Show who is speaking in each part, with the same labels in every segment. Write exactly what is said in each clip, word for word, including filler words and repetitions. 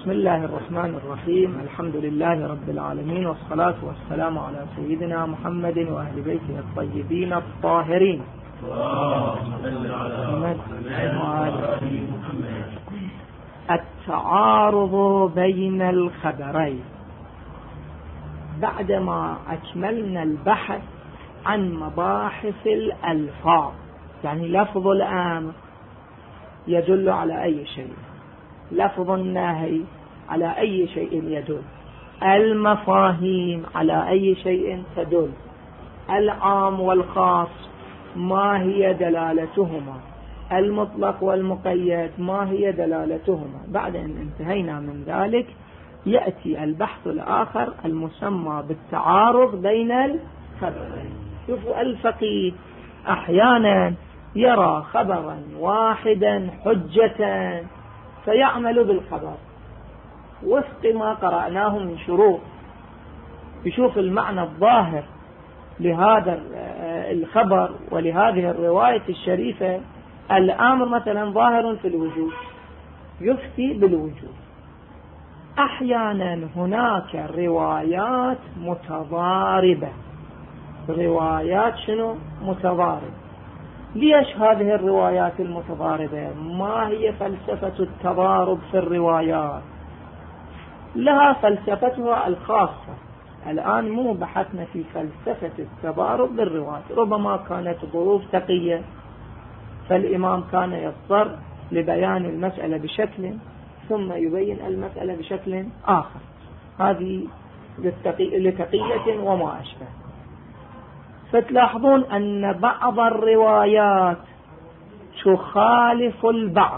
Speaker 1: بسم الله الرحمن الرحيم. الحمد لله رب العالمين، والصلاة والسلام على سيدنا محمد وأهل بيته الطيبين الطاهرين. التعارض بين الخبرين. بعدما أكملنا البحث عن مباحث الألفاظ، يعني لفظ الأمر يدل على أي شيء، لفظ النهي على أي شيء يدل، المفاهيم على أي شيء تدل، العام والخاص ما هي دلالتهما، المطلق والمقيد ما هي دلالتهما. بعد أن انتهينا من ذلك يأتي البحث الآخر المسمى بالتعارض بين الخبرين. شوفوا، الفقيه أحيانا يرى خبرا واحدا حجة فيعمل بالخبر وفق ما قرأناه من شروط، يشوف المعنى الظاهر لهذا الخبر ولهذه الرواية الشريفة. الأمر مثلا ظاهر في الوجوب، يفتي بالوجوب. أحيانا هناك روايات متضاربة، روايات شنو متضاربة. ليش هذه الروايات المتضاربة؟ ما هي فلسفة التضارب في الروايات؟ لها فلسفتها الخاصة. الآن مو بحثنا في فلسفة التضارب بالروايات. ربما كانت ظروف تقية فالإمام كان يضطر لبيان المسألة بشكل ثم يبين المسألة بشكل آخر، هذه لتقية وما أشبه. فتلاحظون أن بعض الروايات تخالف البعض،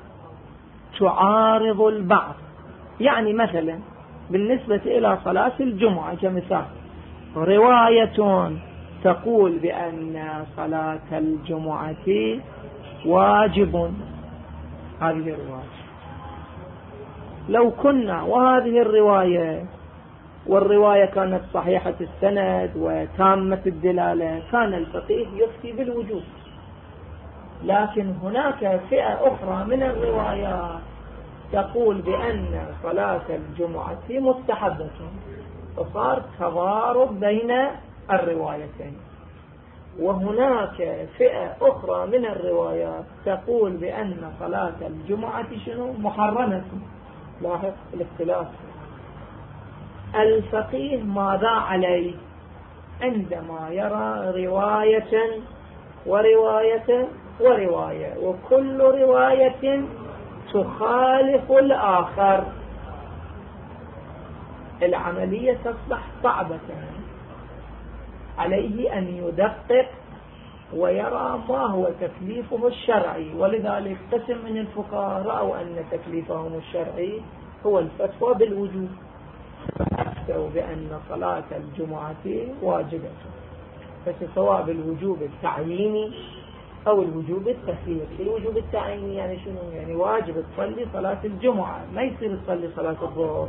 Speaker 1: تعارض البعض. يعني مثلا بالنسبة إلى صلاة الجمعة كمثال، رواية تقول بأن صلاة الجمعة واجب، هذه الرواية لو كنا وهذه الرواية والرواية كانت صحيحة السند وتامة الدلالة كان الفقيه يفتي بالوجوب. لكن هناك فئة أخرى من الروايات تقول بأن صلاة الجمعة مستحبة، فصار تضارب بين الروايتين. وهناك فئة أخرى من الروايات تقول بأن صلاة الجمعة شنو محرمة. لاحظ الاختلاف. الفقيه ماذا عليه عندما يرى رواية ورواية ورواية وكل رواية تخالف الآخر؟ العملية تصبح صعبة. عليه أن يدقق ويرى ما هو تكليفه الشرعي. ولذلك قسم من الفقهاء رأوا أن تكليفهم الشرعي هو الفتوى بالوجوب، فأفتوا بأن صلاة الجمعة واجبة، فسواء بالوجوب التعييني أو الوجوب التخييري. الوجوب التعييني يعني شنو؟ يعني واجب تصلي صلاة الجمعة، ما يصير تصلي صلاة الظهر.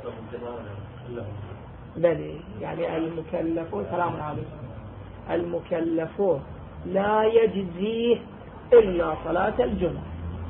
Speaker 1: بلي يعني المكلفون، سلام عليكم، المكلفون لا يجزيه إلا صلاة الجمعة.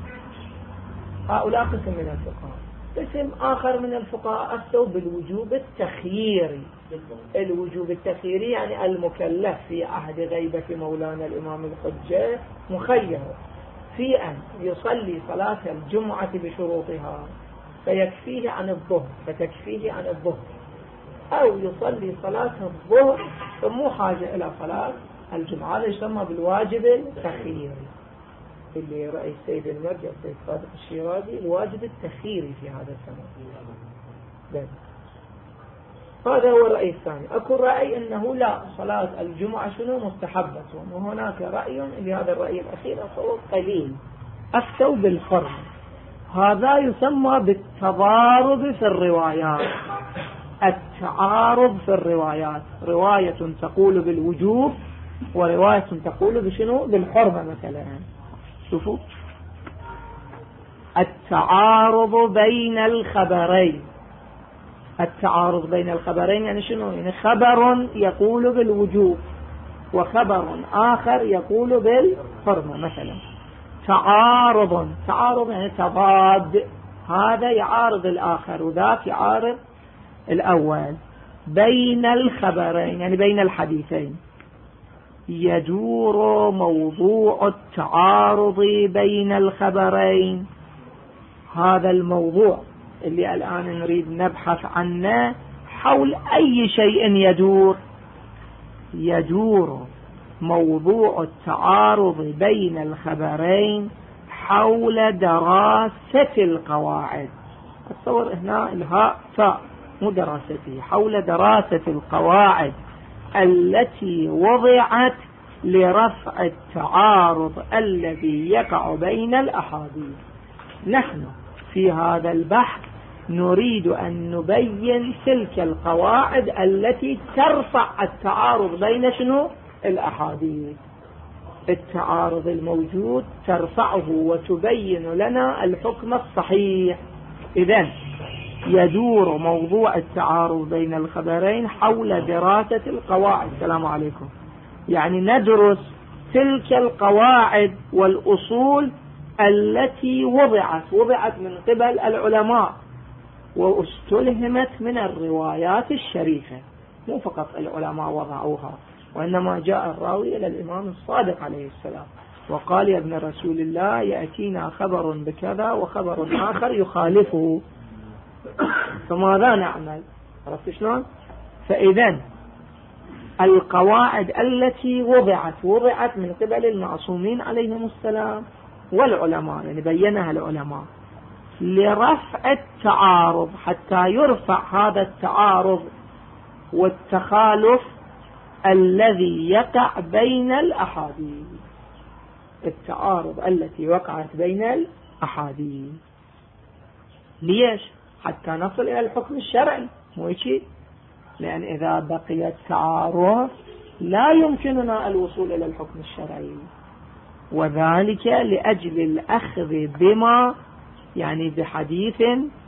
Speaker 1: هؤلاء قسم من الفقهاء. قسم آخر من الفقهاء أفتوا بالوجوب التخييري. الوجوب التخييري يعني المكلف في عهد غيبة مولانا الإمام الحجة مخير في أن يصلي صلاة الجمعة بشروطها فيكفيه عن الظهر فتكفيه عن الظهر، أو يصلي صلاة الظهر فمو حاجة إلى صلاة الجمعة. هذا يسمى بالواجب التخييري، اللي رأي السيد المرجع السيد صادق الشيرازي الواجب التخييري في هذا الزمان. هذا هو الرأي الثاني. أكو رأي أنه لا، صلاة الجمعة شنو مستحبة. وهناك رأي لهذا الرأي الأخير صوت قليل أفتوا بالفرض. هذا يسمى بالتضارب في الروايات، التعارض في الروايات. رواية تقول بالوجوب ورواية تقول بشنو بالحرمة مثلا. شوفوا، التعارض بين الخبرين. التعارض بين الخبرين يعني شنو؟ يعني خبر يقول بالوجوب وخبر آخر يقول بالحرمة مثلا. تعارض، تعارض يعني تضاد، هذا يعارض الآخر وذاك يعارض الأول. بين الخبرين يعني بين الحديثين يدور موضوع التعارض بين الخبرين. هذا الموضوع اللي الآن نريد نبحث عنه حول أي شيء يدور يدور موضوع التعارض بين الخبرين حول دراسة القواعد. أتصور هنا الهاء فاء مو دراسته، حول دراسة القواعد التي وضعت لرفع التعارض الذي يقع بين الأحاديث. نحن في هذا البحث نريد أن نبين تلك القواعد التي ترفع التعارض بين شنو الأحاديث. التعارض الموجود ترفعه وتبين لنا الحكم الصحيح. إذن يدور موضوع التعارض بين الخبرين حول دراسة القواعد. السلام عليكم. يعني ندرس تلك القواعد والأصول التي وضعت وضعت من قبل العلماء واستلهمت من الروايات الشريفة. مو فقط العلماء وضعوها، وإنما جاء الراوي إلى الإمام الصادق عليه السلام وقال يا ابن رسول الله يأتينا خبر بكذا وخبر آخر يخالفه، فماذا نعمل؟ عرفت شلون؟ فإذن القواعد التي وضعت وضعت من قبل المعصومين عليهم السلام والعلماء، يعني بينها العلماء لرفع التعارض، حتى يرفع هذا التعارض والتخالف الذي يقع بين الأحاديث. التعارض التي وقعت بين الأحاديث ليش؟ حتى نصل إلى الحكم الشرعي، مو هيك؟ لأن إذا بقي التعارض لا يمكننا الوصول إلى الحكم الشرعي، وذلك لأجل الأخذ بما يعني بحديث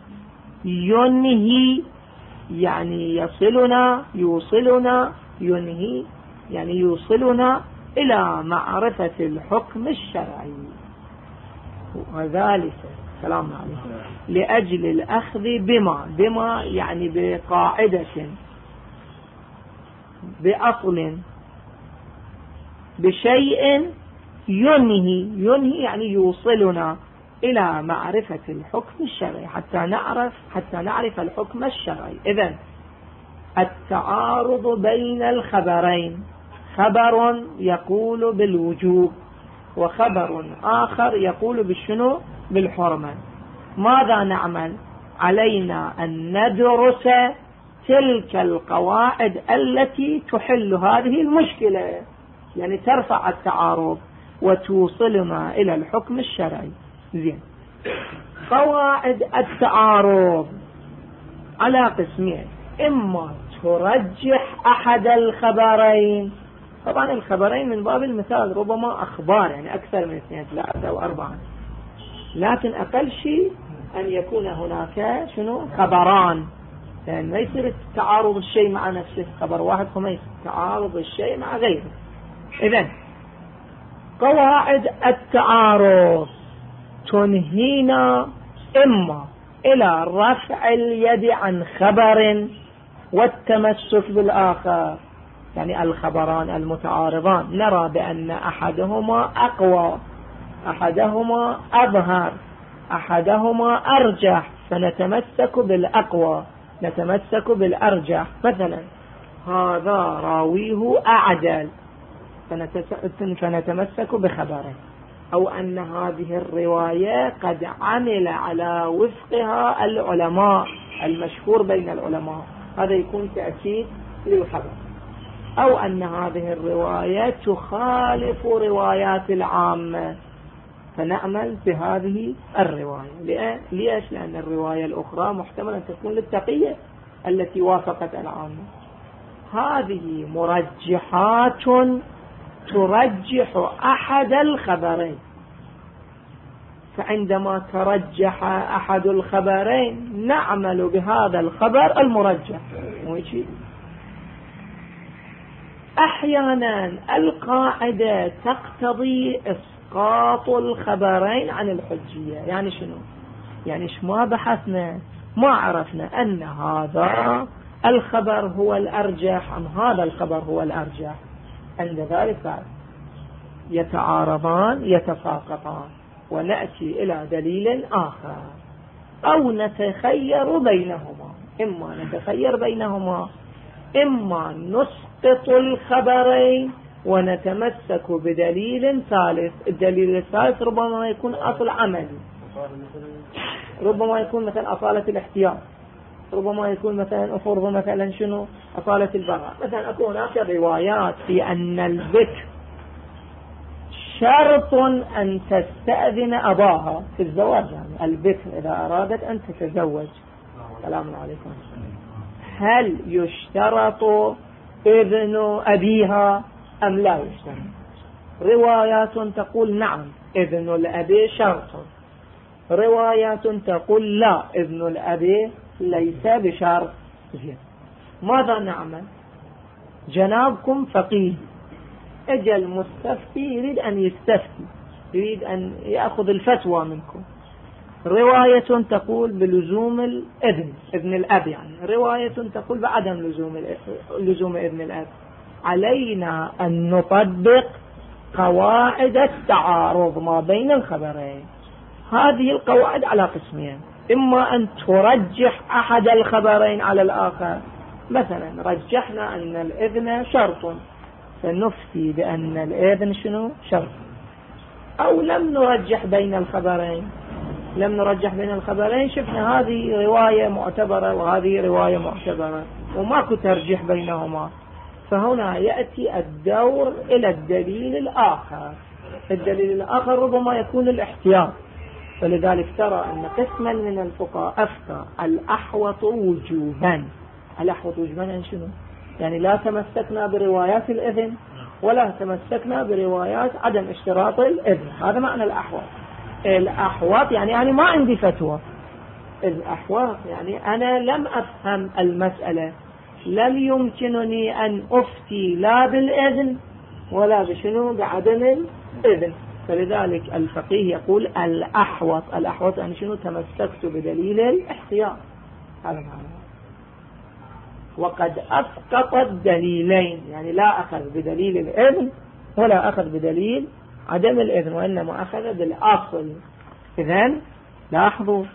Speaker 1: ينهي، يعني يصلنا يوصلنا ينهي يعني يوصلنا إلى معرفة الحكم الشرعي. وذلك سلام عليكم لأجل الأخذ بما بما يعني بقاعدة بأصل بشيء ينهي ينهي يعني يوصلنا إلى معرفة الحكم الشرعي حتى نعرف حتى نعرف الحكم الشرعي. إذن التعارض بين الخبرين، خبر يقول بالوجوب وخبر آخر يقول بالشنو بالحرمة، ماذا نعمل؟ علينا أن ندرس تلك القواعد التي تحل هذه المشكلة، يعني ترفع التعارض وتوصلنا إلى الحكم الشرعي. زين، قواعد التعارض على قسمين، إما ترجح أحد الخبرين، طبعا الخبرين من باب المثال ربما أخبار يعني أكثر من اثنين ثلاثة أو أربعة، لكن أقل شيء أن يكون هناك شنو خبران، لأن ما يصير تعارض الشيء مع نفسه، خبر واحد فما يصير تعارض الشيء مع غيره. إذن قواعد التعارض تنهينا إما إلى رفع اليد عن خبر والتمسك بالآخر، يعني الخبران المتعارضان نرى بأن أحدهما أقوى، أحدهما أظهر، أحدهما أرجح، فنتمسك بالأقوى، نتمسك بالأرجح. مثلا هذا راويه أعدل فنتمسك بخبره، أو أن هذه الرواية قد عمل على وفقها العلماء المشهور بين العلماء، هذا يكون تأكيد للخبر، أو أن هذه الرواية تخالف روايات العامة فنعمل بهذه الرواية. ليش؟ لأن الرواية الأخرى محتمل أن تكون للتقية التي وافقت العامة. هذه مرجحات ترجح أحد الخبرين، فعندما ترجح أحد الخبرين نعمل بهذا الخبر المرجح. أحيانا القاعدة تقتضي إسقاط الخبرين عن الحجية، يعني شنو؟ يعني إيش ما بحثنا ما عرفنا أن هذا الخبر هو الأرجح أم هذا الخبر هو الأرجح، عند ذلك يتعارضان يتساقطان ونأتي إلى دليل آخر أو نتخير بينهما. إما نتخير بينهما إما نسقط الخبرين ونتمسك بدليل ثالث. الدليل الثالث ربما يكون أصل عملي، ربما يكون مثلا أصالة الاحتياط، ربما يكون مثلا أفرض مثلا شنو أصالة البراءة. مثلا أكون هناك روايات في أن البكر شرط أن تستأذن أباها في الزواج، يعني البكر إذا أرادت أن تتزوج. السلام عليكم. هل يشترط إذن أبيها أم لا يشترط؟ روايات تقول نعم إذن الأبي شرط، روايات تقول لا إذن الأبي ليس بشرط. ماذا نعمل؟ جنابكم فقيه، اجى المستفتي يريد أن يستفتي، يريد أن يأخذ الفتوى منكم. رواية تقول بلزوم الإذن ابن الأب، يعني رواية تقول بعدم لزوم لزوم ابن الأب. علينا أن نطبق قواعد التعارض ما بين الخبرين. هذه القواعد على قسمين، إما أن ترجح أحد الخبرين على الآخر. مثلا رجحنا أن الإذن شرط فنفتي بأن الإذن شنو شرط، أو لم نرجح بين الخبرين، لم نرجح بين الخبرين شفنا هذه رواية معتبرة وهذه رواية معتبرة وماكو ترجيح بينهما، فهنا يأتي الدور إلى الدليل الآخر. الدليل الآخر ربما يكون الاحتياط، فلذلك ترى أن قسما من الفقهاء أفتى الأحوط وجوبا. الأحوط وجوبا يعني شنو؟ يعني لا تمسكنا بروايات الإذن ولا تمسكنا بروايات عدم اشتراط الإذن. هذا معنى الأحوط. الأحوط يعني يعني ما عندي فتوى. الأحوط يعني أنا لم أفهم المسألة، لم يمكنني أن أفتي لا بالإذن ولا بشنو بعدم الإذن، فلذلك الفقيه يقول الأحوط. الأحوط يعني شنو؟ تمسكت بدليل الاحتياط. هذا معنى. وقد أسقط الدليلين، يعني لا أخذ بدليل الإذن ولا أخذ بدليل عدم الإذن، وإنما أخذ بالأصل. إذن لاحظوا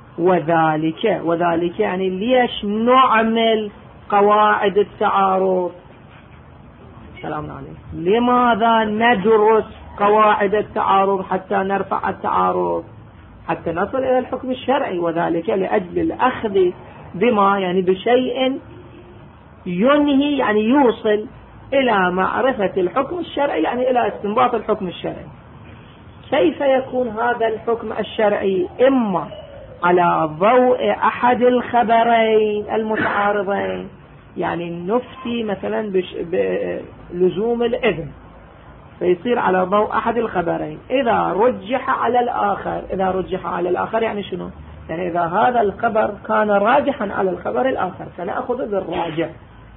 Speaker 1: وذلك وذلك يعني ليش نعمل قواعد التعارض؟ سلام عليكم. لماذا ندرس قواعد التعارض حتى نرفع التعارض، حتى نصل إلى الحكم الشرعي. وذلك لأجل الأخذ بما يعني بشيء ينهي يعني يوصل إلى معرفة الحكم الشرعي، يعني إلى استنباط الحكم الشرعي. كيف يكون هذا الحكم الشرعي؟ إما على ضوء أحد الخبرين المتعارضين، يعني نفتي مثلا بلزوم الإذن فيصير على ضوء أحد الخبرين. إذا رجح على الآخر، إذا رجح على الآخر يعني شنو؟ يعني إذا هذا الخبر كان راجحا على الخبر الآخر فنأخذ بالراجح.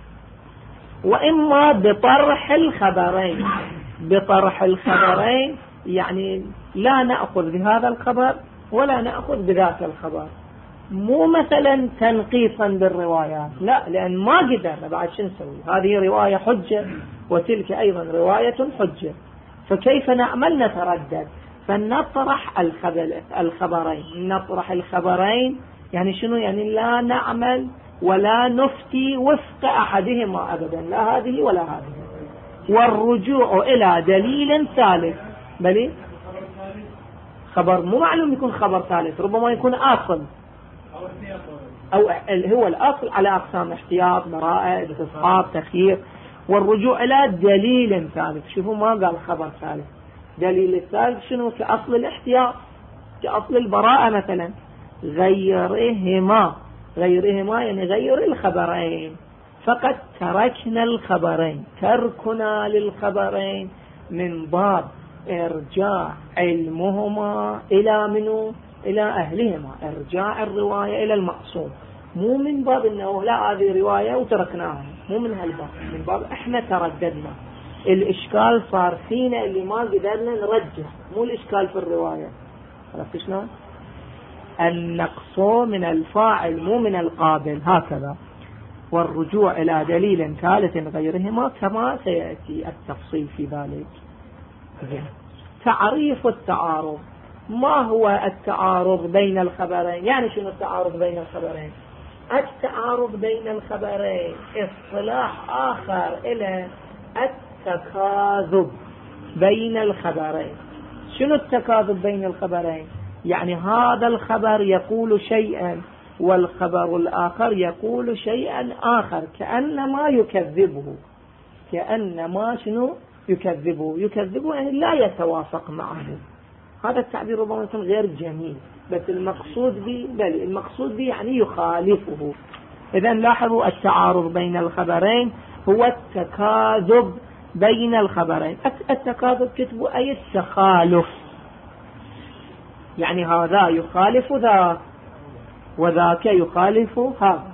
Speaker 1: وإما بطرح الخبرين، بطرح الخبرين يعني لا نأخذ بهذا الخبر ولا نأخذ بذاك الخبر. مو مثلا تنقيصا بالروايات، لا، لأن ما قدرنا بعد شو نسوي؟ هذه رواية حجة وتلك أيضا رواية حجة، فكيف نعمل؟ نتردد فنطرح الخبرين. نطرح الخبرين يعني شنو؟ يعني لا نعمل ولا نفتي وفق أحدهما أبدا، لا هذه ولا هذه، والرجوع إلى دليل ثالث. بلي خبر مو معلوم يكون خبر ثالث، ربما يكون أصل أو هو الأصل على أقسام: احتياط، براءة، استصحاب، تخيير. والرجوع إلى دليل ثالث. شوفوا ما قال خبر ثالث، دليل الثالث شنو؟ كأصل الاحتياط، كأصل البراءة مثلا. غيرهما، غيرهما يعني غير الخبرين. فقد تركنا الخبرين، تركنا للخبرين من باب ارجاع علمهما الى منو؟ الى اهلهما، ارجاع الرواية الى المقصود، مو من باب انه لا هذه رواية وتركناها، مو من هالباب، من باب احنا ترددنا. الاشكال صار فينا اللي ما قدرنا نرجح، مو الاشكال في الرواية. عرفت شلون؟ النقص من الفاعل مو من القابل هكذا، والرجوع إلى دليل ثالث غيرهما كما سيأتي التفصيل في ذلك. تعريف التعارض. ما هو التعارض بين الخبرين؟ يعني شنو التعارض بين الخبرين؟ التعارض بين الخبرين اصطلاح آخر إلى التكاذب بين الخبرين. شنو التكاذب بين الخبرين؟ يعني هذا الخبر يقول شيئا والخبر الآخر يقول شيئا آخر، كأنما يكذبه، كأنما شنو يكذبه يكذبه يعني لا يتوافق معه. هذا التعبير ربما يكون غير جميل، بس المقصود به بل المقصود به يعني يخالفه. إذن لاحظوا التعارض بين الخبرين هو التكاذب بين الخبرين. التكاذب كتبوا أي التخالف، يعني هذا يخالف ذاك وذاك يخالف هذا.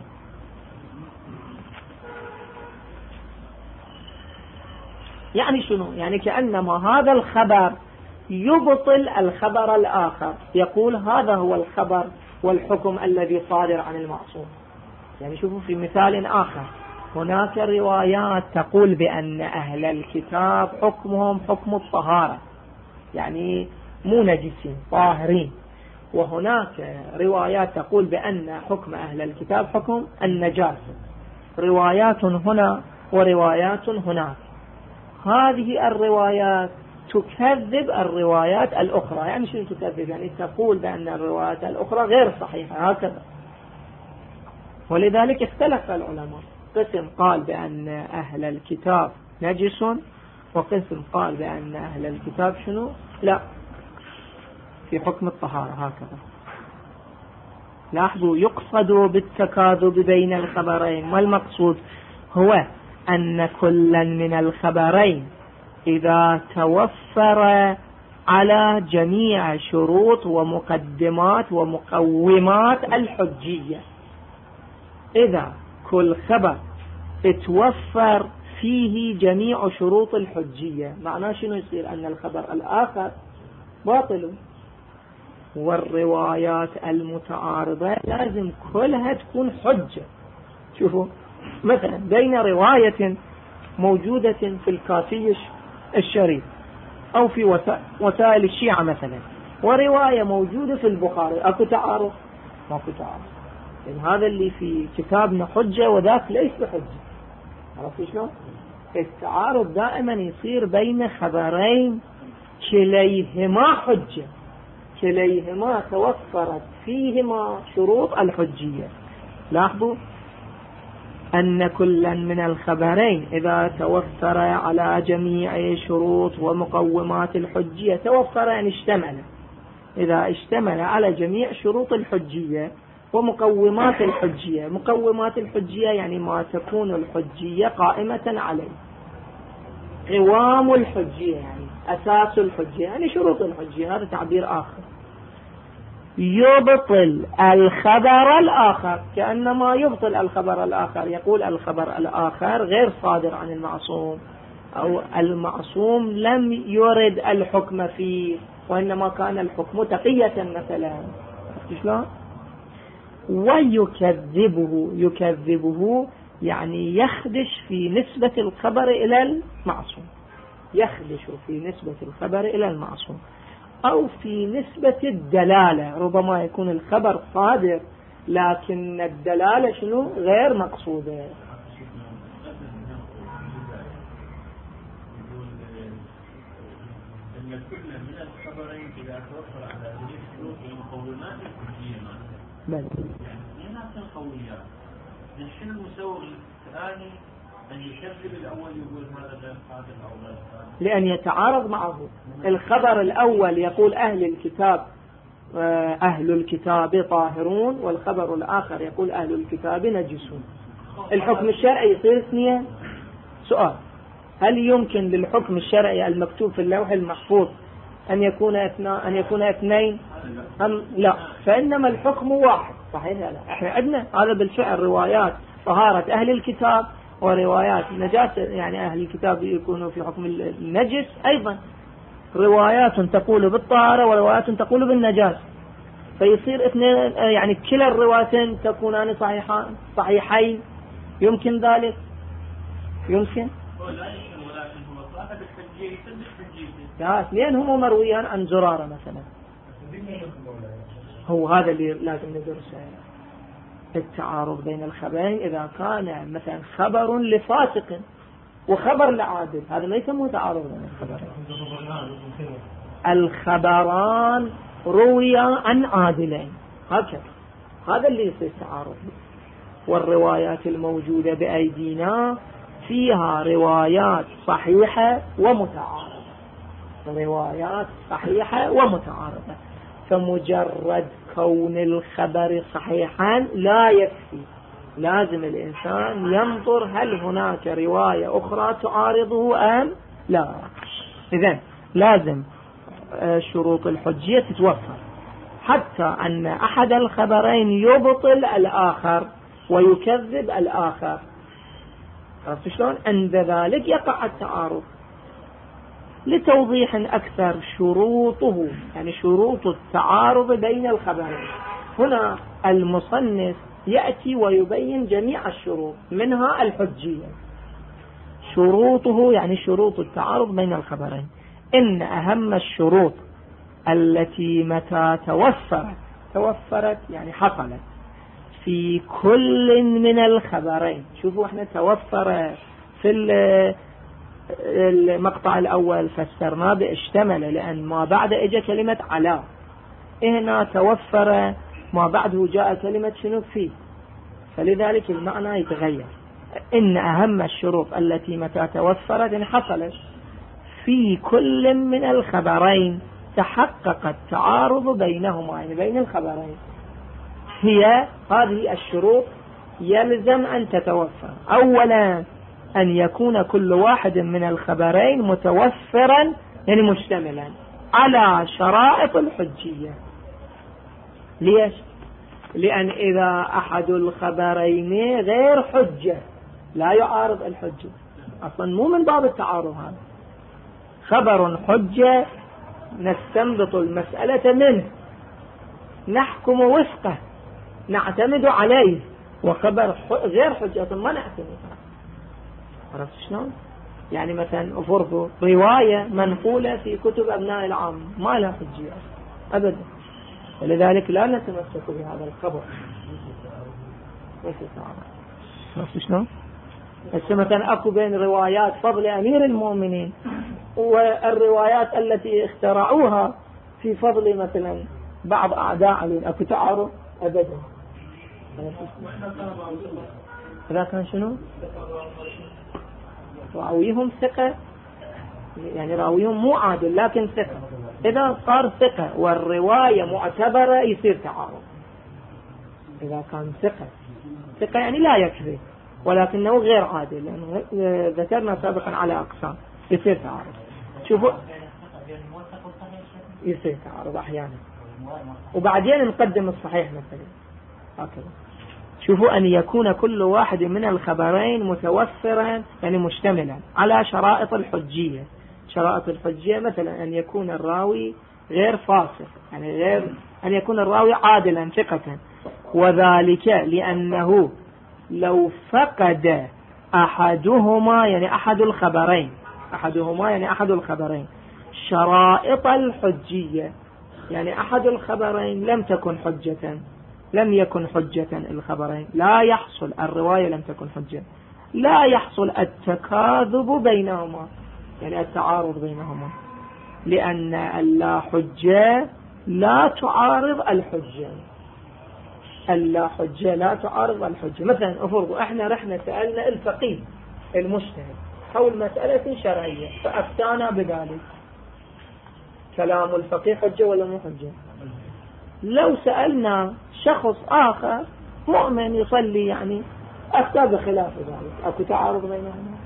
Speaker 1: يعني شنو؟ يعني كأنما هذا الخبر يبطل الخبر الآخر، يقول هذا هو الخبر والحكم الذي صادر عن المعصوم. يعني شوفوا في مثال آخر، هناك روايات تقول بأن أهل الكتاب حكمهم حكم الطهارة، يعني مو نجسين طاهرين، وهناك روايات تقول بأن حكم أهل الكتاب حكم النجاسة. روايات هنا وروايات هناك. هذه الروايات تكذب الروايات الأخرى. يعني شنو تكذب؟ يعني تقول بأن الروايات الأخرى غير صحيحة هكذا. ولذلك اختلف العلماء، قسم قال بأن أهل الكتاب نجس، وقسم قال بأن أهل الكتاب شنو لا في حكم الطهارة هكذا. لاحظوا يقصد بالتكاذب بين الخبرين، والمقصود هو أن كلا من الخبرين إذا توفر على جميع شروط ومقدمات ومقومات الحجية، إذا كل خبر اتوفر فيه جميع شروط الحجية، معناه شنو يصير؟ أن الخبر الآخر باطل. والروايات المتعارضة لازم كلها تكون حجة. شوفوا مثلا بين رواية موجودة في الكافي الشريف أو في وسائل الشيعة مثلا، ورواية موجودة في البخاري، أكو تعارض؟ ماكو تعارض. يعني هذا اللي في كتابنا حجة وذاك ليس بحجة. عرفتوا شلون؟ التعارض دائما يصير بين خبرين كليهما حجة، كليهما توفرت فيهما شروط الحجية. لاحظوا أن كلا من الخبرين إذا توفر على جميع شروط ومقومات الحجية، توفر يعني اشتمل، إذا اشتمل على جميع شروط الحجية ومقومات الحجية. مقومات الحجية يعني ما تكون الحجية قائمة عليه. قوام الحجية يعني أساس الحجية، يعني شروط الحجية، هذا تعبير آخر. يبطل الخبر الآخر، كأنما يبطل الخبر الآخر، يقول الخبر الآخر غير صادر عن المعصوم، أو المعصوم لم يرد الحكم فيه، وإنما كان الحكم تقية مثلا. شلون؟ ويكذبه، يكذبه يعني يخدش في نسبة الخبر إلى المعصوم، يخدش في نسبة الخبر إلى المعصوم، أو في نسبة الدلالة. ربما يكون الخبر صادر لكن الدلالة شنو غير مقصودة.
Speaker 2: أن كل من الخبرين إذا توفر على جميع الشروط والمقومات الحجية
Speaker 1: بلى
Speaker 2: يعني هنا قوية. نحن المسوغ الثاني أن يكذب الأول يقول هذا غير صادق أو غير صادق،
Speaker 1: لأن يتعارض معه. الخبر الأول يقول أهل الكتاب أهل الكتاب طاهرون، والخبر الآخر يقول أهل الكتاب نجسون. الحكم الشرعي يصير اثنين. سؤال: هل يمكن للحكم الشرعي المكتوب في اللوح المحفوظ أن يكون اثنين أن يكون اثنين أم لا؟ فإنما الحكم واحد. صحيح؟ لا، احنا عندنا هذا بالفعل روايات طهارة أهل الكتاب وروايات نجاسة، يعني أهل الكتاب يكونوا في حكم النجس، أيضا روايات تقول بالطهارة وروايات تقول بالنجاسة. فيصير اثنين يعني كلا الروايتين تكونان صحيحان صحيحين، يمكن ذلك؟ يمكن؟ لا، اثنين هم مرويان عن زرارة مثلا. هو هذا اللي لازم ندرسه، التعارض بين الخبرين. إذا كان مثلا خبر لفاسق وخبر لعادل، هذا ما يسموه تعارض بين الخبرين. الخبران رويا عن عادلين، هكذا هذا اللي يصير تعارض. والروايات الموجودة بأيدينا فيها روايات صحيحة ومتعارضة، روايات صحيحة ومتعارضة. فمجرد كون الخبر صحيحا لا يكفي، لازم الإنسان ينظر هل هناك رواية أخرى تعارضه أم لا. إذن لازم شروط الحجية تتوفر، حتى أن أحد الخبرين يبطل الآخر ويكذب الآخر. عرفت شلون؟ عند ذلك يقع التعارض. لتوضيح أكثر شروطه، يعني شروط التعارض بين الخبرين، هنا المصنف يأتي ويبين جميع الشروط منها الحجية. شروطه يعني شروط التعارض بين الخبرين. إن أهم الشروط التي متى توفرت توفرت يعني حصلت في كل من الخبرين. شوفوا احنا توفر في المقطع الأول فسرناه باشتمل، لأن ما بعد اجى كلمة على، هنا توفر ما بعده جاء كلمة شنو فيه، فلذلك المعنى يتغير. إن أهم الشروط التي متى توفرت يعني حصلت في كل من الخبرين تحقق التعارض بينهما، يعني بين الخبرين، هي هذه الشروط يلزم أن تتوفر. أولا أن يكون كل واحد من الخبرين متوفرا يعني مشتملا على شرائط الحجية. ليش؟ لأن إذا أحد الخبرين غير حجة لا يعارض الحجة، أصلا مو من باب التعارض. هذا خبر حجة نستنبط المسألة منه، نحكم وفقه، نعتمد عليه، وخبر غير حجة ما نعتمد. عرفت شلون؟ يعني مثلا فرضوا رواية منقولة في كتب أبناء العام ما لها حجية أبدا، ولذلك لا نتمسك بهذا الخبر. عرفت شلون؟ بس مثلا أكو بين روايات فضل أمير المؤمنين والروايات التي اخترعوها في فضل مثلا بعض أعداء علي، أكو تعارض أبدا. إذا كان شنو؟ راويهم ثقة، يعني راويهم مو عادل لكن ثقة. إذا صار ثقة والرواية معتبرة يصير تعارض. إذا كان ثقة ثقة يعني لا يكفي ولكنه غير عادل، يعني ذكرنا سابقا على أقسام، يصير تعارض. شوفوا يصير تعارض أحيانا، وبعدين نقدم الصحيح مثلا هكذا. شوفوا أن يكون كل واحد من الخبرين متوفرا يعني مشتملا على شرائط الحجية. شرائط الحجية مثلا أن يكون الراوي غير فاسق، يعني غير أن يكون الراوي عادلا ثقة، وذلك لأنه لو فقد أحدهما يعني أحد الخبرين أحدهما يعني أحد الخبرين شرائط الحجية، يعني أحد الخبرين لم تكن حجة، لم يكن حجة الخبرين، لا يحصل الرواية لم تكن حجة، لا يحصل التكاذب بينهما يعني التعارض بينهما، لأن اللا حجة لا تعارض الحجة. اللا حجة لا تعارض الحجة. مثلا أفرض احنا رحنا سألنا الفقيه المجتهد حول مسألة شرعية فأفتانا بذلك، كلام الفقيه حجة ولا مو حجة؟ لو سألنا شخص آخر مؤمن يصلي يعني أفتى بخلاف ذلك، أكو تعارض بينهما؟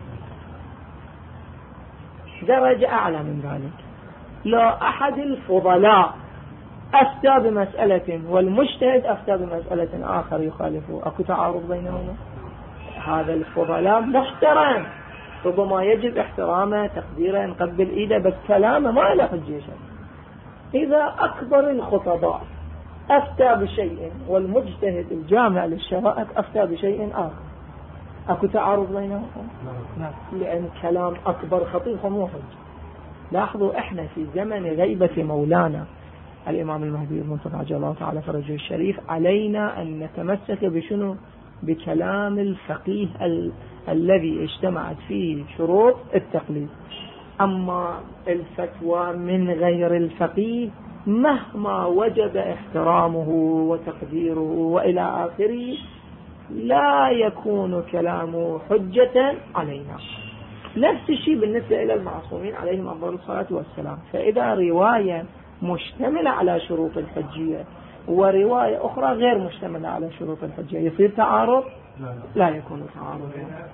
Speaker 1: درجة أعلى من ذلك، لو أحد الفضلاء أفتى بمسألة والمجتهد أفتى بمسألة آخر يخالفه، أكو تعارض بينهما؟ هذا الفضلاء محترم، ربما يجب احترامه تقديره نقبل إيده، بس كلامه ما له حجة. إذا أكبر الخطباء أفتى بشيء والمجتهد الجامع للشرائط أفتى بشيء آخر، أكو تعارض بينهم؟ لا، لأن كلام أكبر خطير مو حجة. لاحظوا إحنا في زمن غيبة مولانا الإمام المهدي المنتظر عجل الله تعالى فرجه الشريف، علينا أن نتمسك بشنو؟ بكلام الفقيه ال... الذي اجتمعت فيه شروط التقليد. أما الفتوى من غير الفقيه مهما وجب احترامه وتقديره وإلى آخره لا يكون كلامه حجة علينا. نفس الشيء بالنسبة إلى المعصومين عليهم أفضل الصلاة والسلام. فإذا رواية مشتملة على شروط الحجية ورواية أخرى غير مشتملة على شروط الحجية يصير تعارض؟ لا يكون تعارض.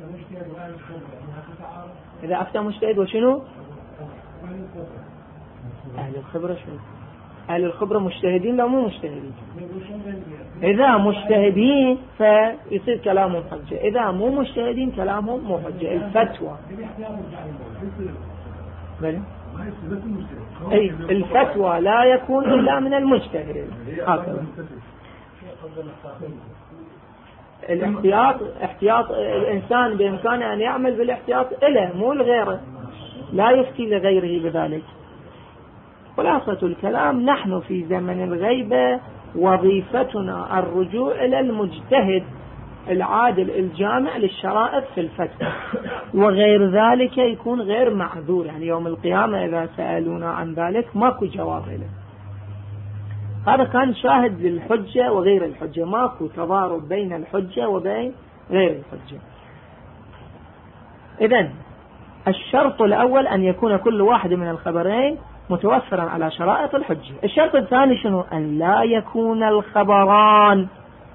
Speaker 1: إذا أفتى مجتهد وشنو؟ أهل الخبرة شنو؟ أهل الخبرة مجتهدين لا مو مجتهدين؟ إذا مجتهدين فيصير كلامهم حجة، إذا مو مجتهدين كلامهم مو حجة. الفتوى أي الفتوى لا يكون إلا من المجتهد. هكذا الاحتياط، احتياط الإنسان بإمكانه أن يعمل بالاحتياط إله مو لغيره، لا يفتي لغيره بذلك. خلاصة الكلام نحن في زمن الغيبة وظيفتنا الرجوع إلى المجتهد العادل الجامع للشرائط في الفتوى، وغير ذلك يكون غير معذور. يعني يوم القيامة إذا سألونا عن ذلك ماكو جواب له. هذا كان شاهد للحجة وغير الحجة، ماكو تضارب بين الحجة وبين غير الحجة. إذن الشرط الأول أن يكون كل واحد من الخبرين متوفرا على شرائط الحجة. الشرط الثاني شنو؟ أن لا يكون الخبران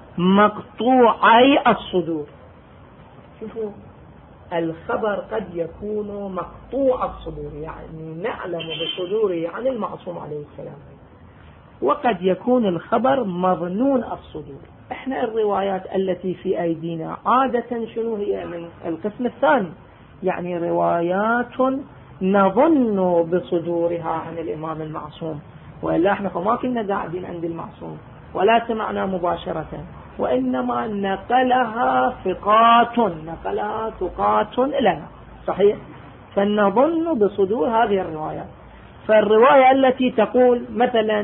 Speaker 1: مقطوعي الصدور. شوفوا، الخبر قد يكون مقطوع الصدور، يعني نعلم بصدوره عن المعصوم عليه السلام، وقد يكون الخبر مظنون الصدور. احنا الروايات التي في أيدينا عادة شنو هي؟ من القسم الثاني، يعني روايات نظن بصدورها عن الإمام المعصوم، وإلا احنا فما كنا قاعدين عند المعصوم ولا سمعنا مباشرة، وإنما نقلها ثقات نقلها ثقات لنا، صحيح؟ فنظن بصدور هذه الروايات. فالرواية التي تقول مثلا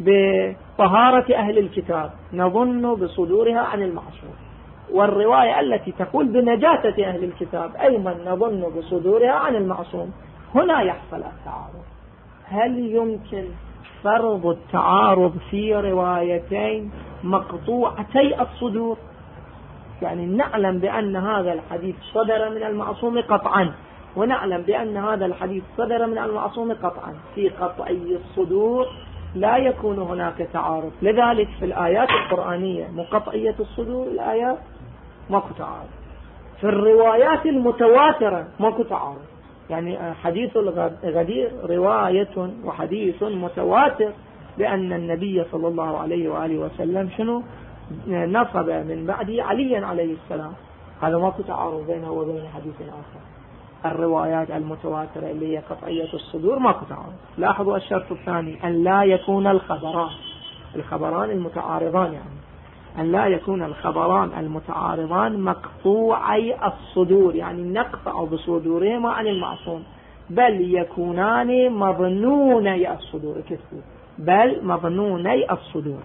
Speaker 1: بطهارة أهل الكتاب نظن بصدورها عن المعصوم، والرواية التي تقول بنجاسة أهل الكتاب أيضا نظن بصدورها عن المعصوم. هنا يحصل التعارض. هل يمكن فرض التعارض في روايتين مقطوعتي الصدور؟ يعني نعلم بأن هذا الحديث صدر من المعصوم قطعا، ونعلم بأن هذا الحديث صدر من المعصوم قطعا. في قطعي الصدور لا يكون هناك تعارض. لذلك في الآيات القرآنية مقطعية الصدور الآيات ماكو تعارض. في الروايات المتواترة ماكو تعارض. يعني حديث الغدير رواية وحديث متواتر بأن النبي صلى الله عليه وآله وسلم شنو نصب من بعده عليا عليه السلام، هذا ماكو تعارض بينه وبين حديث آخر. الروايات المتواترة اللي هي قطعية الصدور ماكو تعارض. لاحظوا الشرط الثاني أن لا يكون الخبران الخبران المتعارضان، يعني أن لا يكون الخبران المتعارضان مقطوعي الصدور، يعني نقطع بصدورهما عن المعصوم، بل يكونان مظنوني الصدور. كيف؟ بل مظنوني الصدور.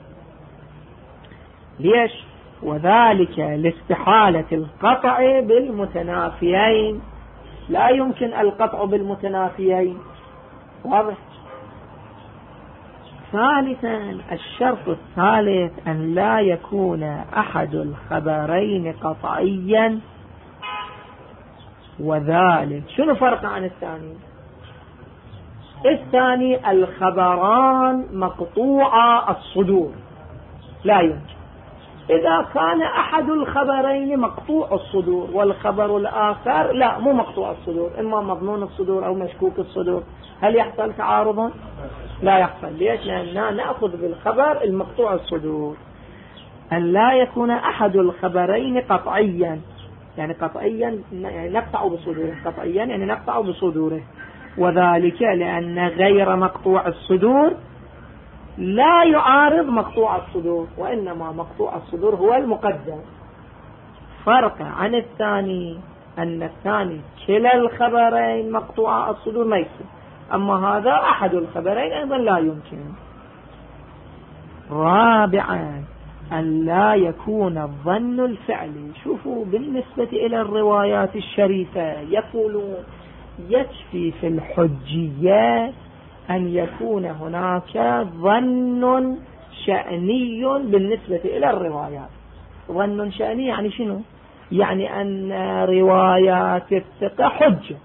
Speaker 1: ليش؟ وذلك لاستحالة القطع بالمتنافيين. لا يمكن القطع بالمتنافيين، واضح؟ ثالثا الشرط الثالث أن لا يكون أحد الخبرين قطعيا، وذلك شنو فرق عن الثاني؟ الثاني الخبران مقطوع الصدور، لا يمكن. إذا كان أحد الخبرين مقطوع الصدور والخبر الآخر لا مو مقطوع الصدور، إما مظنون الصدور أو مشكوك الصدور، هل يحصل تعارض؟ لا يحصل. ليش؟ لأننا نأخذ بالخبر المقطوع الصدور. أن لا يكون أحد الخبرين قطعيا، يعني قطعيا يعني نقطع بصدوره، قطعيا يعني نقطع بصدوره، وذلك لأن غير مقطوع الصدور لا يعارض مقطوع الصدور، وإنما مقطوع الصدور هو المقدم. فرق عن الثاني أن الثاني كلا الخبرين مقطوع الصدور ما يصير، أما هذا أحد الخبرين أيضا لا يمكن. رابعا أن لا يكون الظن الفعلي. شوفوا بالنسبة إلى الروايات الشريفة يقولون يكفي في الحجية أن يكون هناك ظن شأني بالنسبة إلى الروايات. ظن شأني يعني شنو؟ يعني أن روايات الثقة حجة،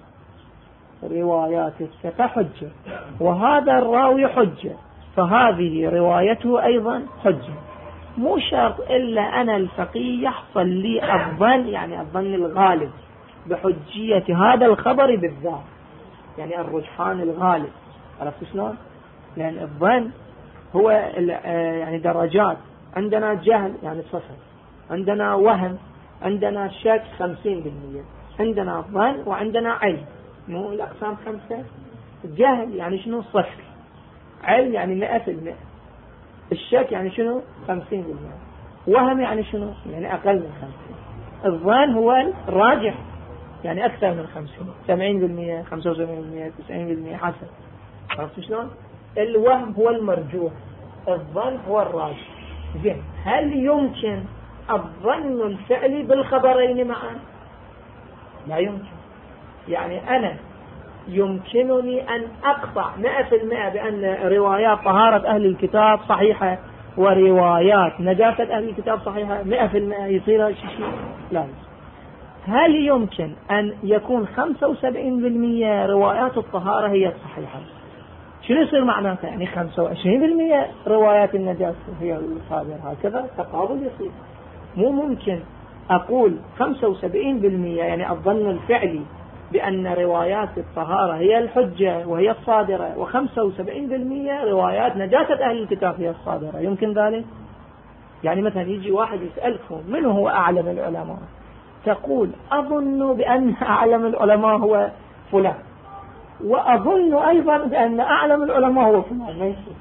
Speaker 1: روايات الثقة حجة، وهذا الراوي حجة، فهذه روايته أيضا حجة. مو شرط إلا أنا الفقيه يحصل لي الظن، يعني الظن الغالب بحجية هذا الخبر بالذات، يعني الرجحان الغالب. عرفت شلون؟ لأن الظن هو يعني درجات. عندنا جهل يعني صفر، عندنا وهم، عندنا شك خمسين بالمية، عندنا ظن وعندنا علم. مو الأقسام خمسة؟ جهل يعني شنو؟ صفر. علم يعني مئة في المئة. الشك يعني شنو؟ خمسين بالمئة. وهم يعني شنو؟ يعني أقل من خمسين. الظن هو الراجح يعني أكثر من خمسين، سبعين بالمئة، خمسة وسبعين بالمئة، تسعين بالمئة حسب. عرفت شلون؟ الوهم هو المرجوح، الظن هو الراجح. زين، هل يمكن الظن الفعلي بالخبرين معا؟ لا يمكن. يعني أنا يمكنني أن أقطع مئة في المئة بأن روايات طهارة أهل الكتاب صحيحة وروايات نجاسة أهل الكتاب صحيحة مئة في المئة، يصير شيء؟ لا يصير. هل يمكن أن يكون خمسة وسبعين بالمئة روايات الطهارة هي الصحيحة؟ شنو يصير معناته؟ يعني خمسة وعشرين بالمئة روايات النجاسة هي الصادرة. هكذا تقابل يصير. مو ممكن أقول خمسة وسبعين بالمئة يعني الظن الفعلي بأن روايات الطهارة هي الحجة وهي الصادرة، وخمسة وسبعين بالمئة روايات نجاسة أهل الكتاب هي الصادرة. يمكن ذلك؟ يعني مثلا يجي واحد يسألكم من هو أعلم العلماء، تقول أظن بأن أعلم العلماء هو فلان، وأظن أيضا بأن أعلم العلماء هو فلان. ما يصير.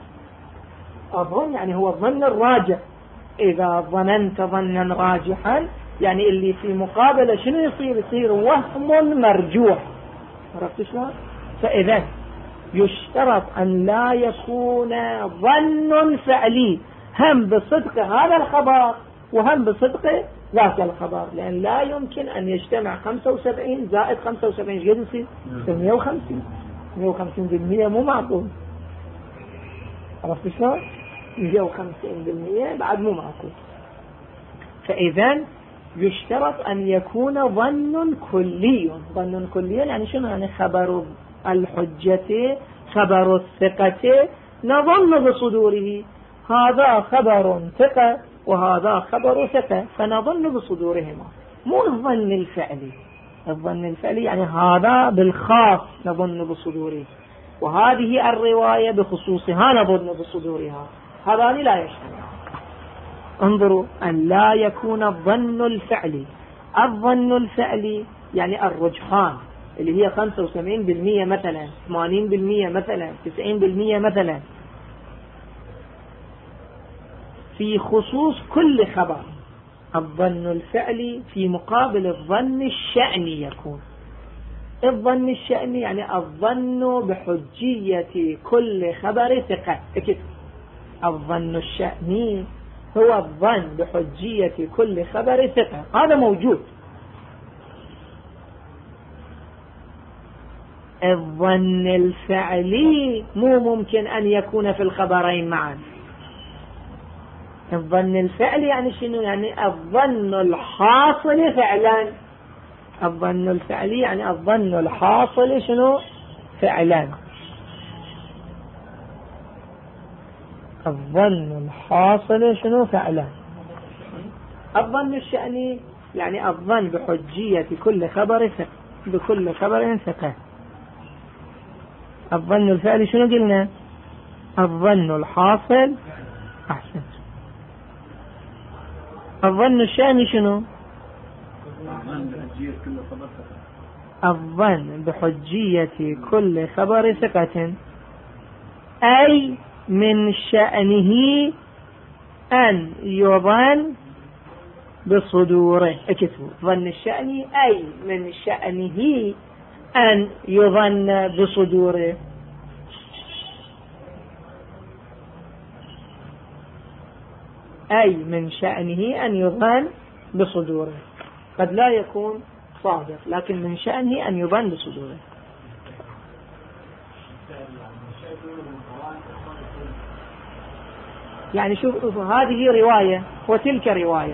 Speaker 1: أظن يعني هو الظن الراجح. إذا ظننت ظنا راجحا يعني اللي في مقابله شنو يصير؟ يصير وهم مرجوح. عرفت شلون؟ فإذا يشترط أن لا يكون ظن فعلي هم بصدق هذا الخبر وهم بصدق ذاك الخبر، لأن لا يمكن أن يجتمع خمسة وسبعين زائد خمسة وسبعين قد يصير؟ مئة وخمسين. مئة وخمسين بالمئة مو معقول. عرفت شلون؟ مئة وخمسين بالمئة بعد مو معقول. فإذا يشترط أن يكون ظن كلي. ظن كلي يعني شنو؟ يعني خبر الحجة خبر الثقة نظن بصدوره. هذا خبر ثقة وهذا خبر ثقة فنظن بصدورهما. مو الظن الفعلي. الظن الفعلي يعني هذا بالخاص نظن بصدوره، وهذه الرواية بخصوصها نظن بصدورها. هذان لا يجتمع. انظروا، أن لا يكون الظن الفعلي. الظن الفعلي يعني الرجحان اللي هي خمسة وسبعين بالمئة مثلا، ثمانين بالمئة مثلا، تسعين بالمئة مثلا، في خصوص كل خبر. الظن الفعلي في مقابل الظن الشأني يكون. الظن الشأني يعني الظن بحجية كل خبر ثقة. الظن الشأني هو الظن بحجية كل خبر ثقة، هذا موجود. الظن الفعلي مو ممكن أن يكون في الخبرين معا. الظن الفعلي يعني شنو؟ يعني الظن الحاصل فعلا. الظن الفعلي يعني الظن الحاصل شنو؟ فعلا. الظن الحاصل شنو؟ فعلا. الظن الشأني يعني الظن بحجية كل خبر ثقة، بكل خبر ثقة. الظن الفعلي شنو قلنا؟ الظن الحاصل. أحسن. الظن الشأني شنو؟ الظن بحجية كل خبر ثقة، أي من شأنه أن يظن بصدوره. اكتبوا ظن الشأن أي من شأنه أن يظن بصدوره. أي من شأنه أن يظن بصدوره، قد لا يكون صادق لكن من شأنه أن يظن بصدوره. يعني شوف هذه رواية وتلك رواية،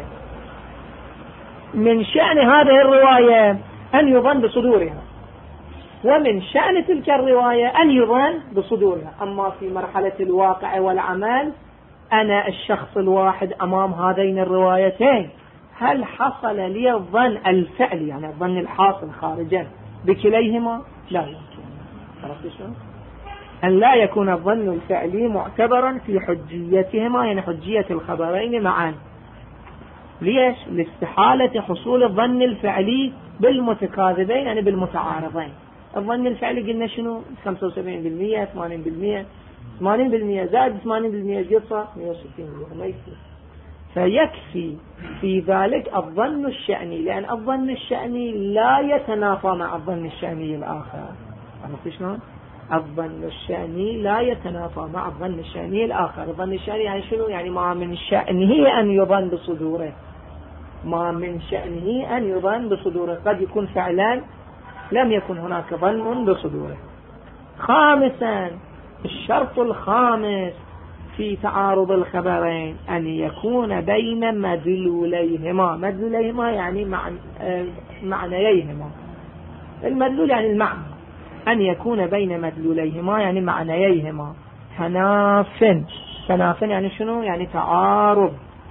Speaker 1: من شأن هذه الرواية أن يظن بصدورها، ومن شأن تلك الرواية أن يظن بصدورها. أما في مرحلة الواقع والعمل أنا الشخص الواحد أمام هذين الروايتين، هل حصل لي الظن الفعلي يعني الظن الحاصل خارجا بكليهما؟ لا يمكن. عرفت شلون؟ أن لا يكون الظن الفعلي معتبرا في حجيتهما، يعني حجية الخبرين معا. ليش؟ لاستحالة حصول الظن الفعلي بالمتكاذبين يعني بالمتعارضين. الظن الفعلي قلنا شنو؟ خمسة وسبعين بالمئة ثمانين بالمئة ثمانين بالمئة زائد ثمانين بالمئة يصير مئة وستين بالمئة ما يصير. فيكفي في ذلك الظن الشأني، لأن الظن الشأني لا يتنافى مع الظن الشأني الآخر. عرفت شلون؟ الظن الشأني لا يتنافى مع الظن الشأني الآخر. الظن الشأني يعني شنو؟ يعني ما من شأنه أن يظن بصدوره، ما من شأنه أن يظن بصدوره، قد يكون فعلا لم يكن هناك ظن بصدوره. خامسا الشرط الخامس في تعارض الخبرين أن يكون بين مدلوليهما. مدلوليهما يعني معنييهما. المدلول يعني المعنى. أن يكون بين مدلوليهما يعني معنييهما تناف. تناف يعني شنو؟ يعني تعارض.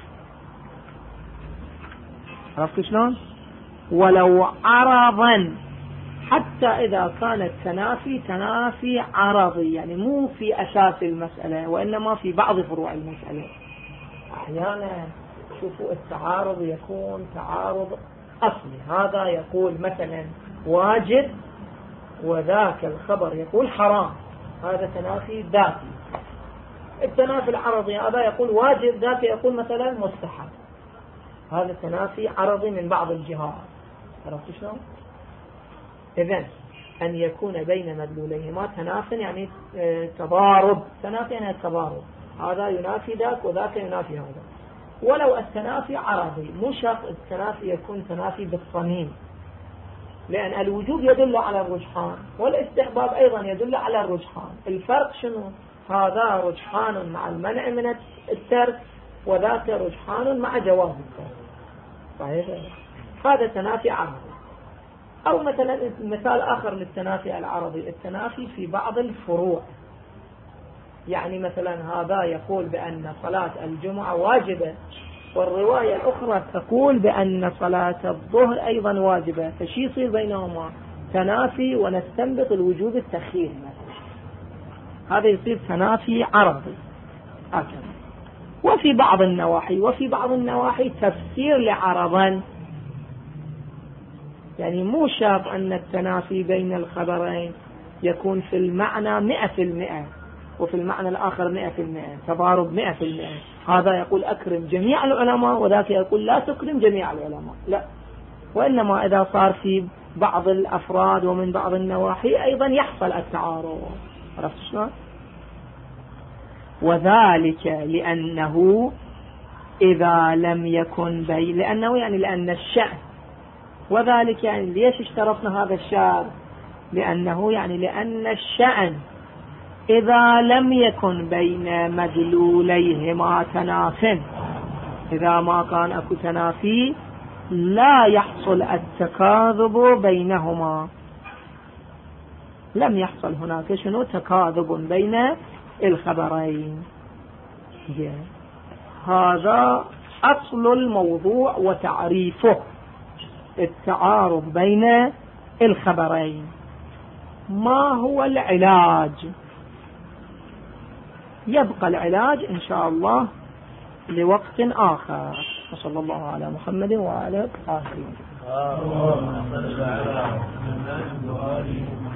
Speaker 1: عرفت شلون؟ ولو عرضا، حتى إذا كان التنافي تنافي عرضي يعني مو في أساس المسألة وإنما في بعض فروع المسألة. أحيانا شوفوا التعارض يكون تعارض أصلي، هذا يقول مثلا واجب وذاك الخبر يقول حرام، هذا تنافي ذاتي. التنافي العرضي هذا يقول واجب ذاك يقول مثلا مستحب، هذا تنافي عرضي من بعض الجهات. عرفت شلون؟ إذن أن يكون بين مدلوليهما تناف يعني تضارب. تنافي يعني تضارب، هذا ينافي ذاك وذاك ينافي هذا. ولو التنافي عرضي مو شرط التنافي يكون تنافي بالصميم، لأن الوجوب يدل على الرجحان والاستحباب أيضا يدل على الرجحان. الفرق شنو؟ هذا رجحان مع المنع من الترك وذاك رجحان مع جواز الترك. صحيح؟ هذا تنافي عرضي. أو مثلا مثال آخر للتنافي العرضي، التنافي في بعض الفروع. يعني مثلا هذا يقول بأن صلاة الجمعة واجبة والرواية الأخرى تقول بأن صلاة الظهر أيضا واجبة، فشي يصير بينهما تنافي ونستنبط الوجوب التخيير مثلا. هذا يصير تنافي عرضي هكذا. وفي بعض النواحي وفي بعض النواحي تفسير لعرضا، يعني مو شرط أن التنافي بين الخبرين يكون في المعنى مئة في المئة وفي المعنى الآخر مئة في المئة، تضارب مئة في المئة. هذا يقول أكرم جميع العلماء وذاك يقول لا تكرم جميع العلماء، لا. وإنما إذا صار في بعض الأفراد ومن بعض النواحي أيضا يحصل التعارض. عرفت شلون؟ وذلك لأنه إذا لم يكن بين، لأنه يعني لأن الشأن، وذلك يعني ليش اشترطنا هذا الشرط؟ لأنه يعني لأن الشأن إذا لم يكن بين مدلوليهما تناف، إذا ما كان أكو تنافي لا يحصل التكاذب بينهما، لم يحصل هناك شنو تكاذب بين الخبرين. هذا أصل الموضوع وتعريفه، التعارض بين الخبرين. ما هو العلاج؟ يبقى العلاج إن شاء الله لوقت آخر. وصلى الله على محمد وعلى آله.